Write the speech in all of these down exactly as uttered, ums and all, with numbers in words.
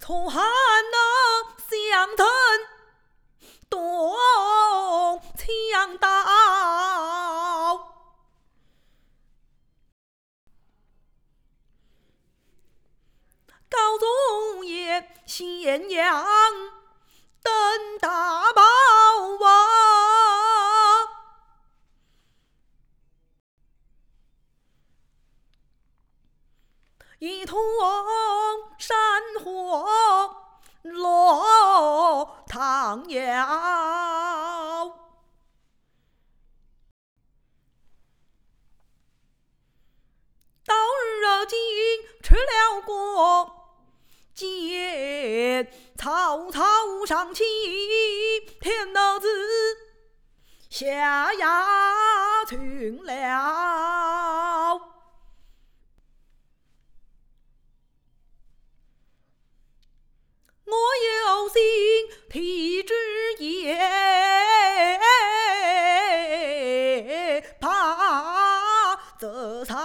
从汉那相腾东强道，高宗爷咸阳登大宝啊，一通山火落唐尧，到日今吃了过，见曹操上骑，天儿子下压群了。我有心替之也，怕则曹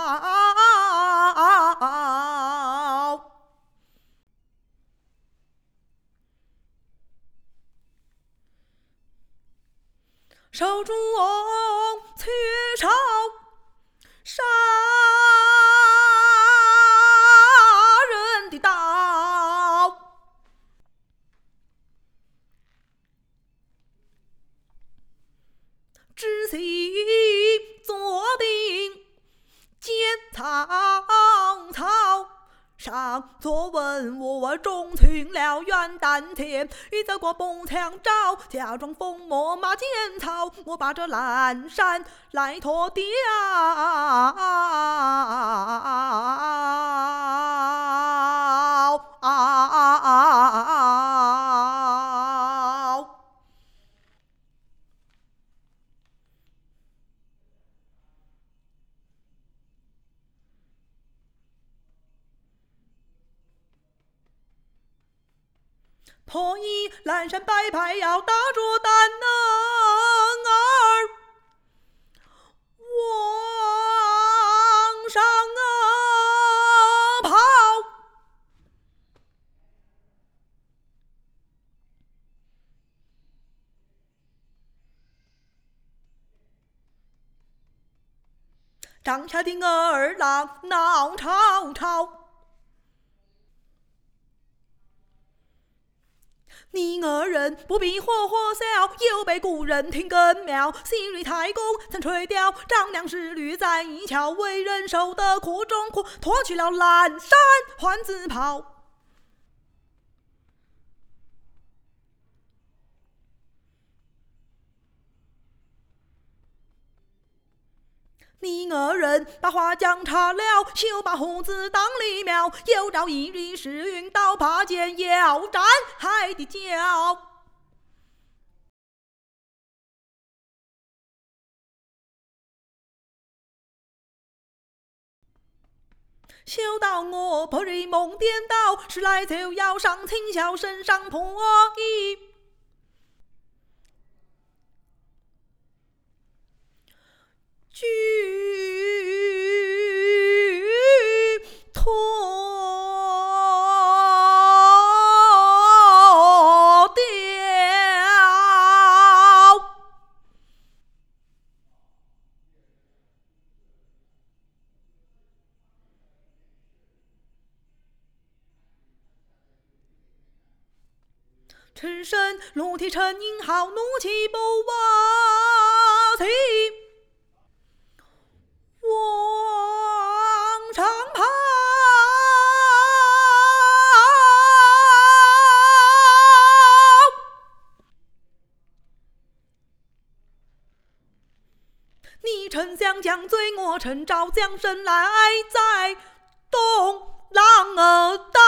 手中缺少杀人的刀，知悉坐定见曹操，上座问我中群了元旦前，欲走过步枪招，假装风魔马见草，我把这蓝山来脱掉。破衣蓝山白牌要打着胆能儿，往上啊跑，帐下的儿郎闹吵吵，你二人不必火火笑，有被故人听更妙。昔日太公曾吹调，张良仕女在一桥，为人受得苦中苦，脱去了蓝衫换紫袍。你二人把话讲岔了，休把胡子当立苗。有朝一日时运到，拔剑要斩害的脚。休到我不日梦颠倒，时来就要上青霄身上破衣。举脱掉，赤身裸体沉吟号，怒气不瓦起，往上跑，你丞相将罪，我趁早将身来在东郎儿岛。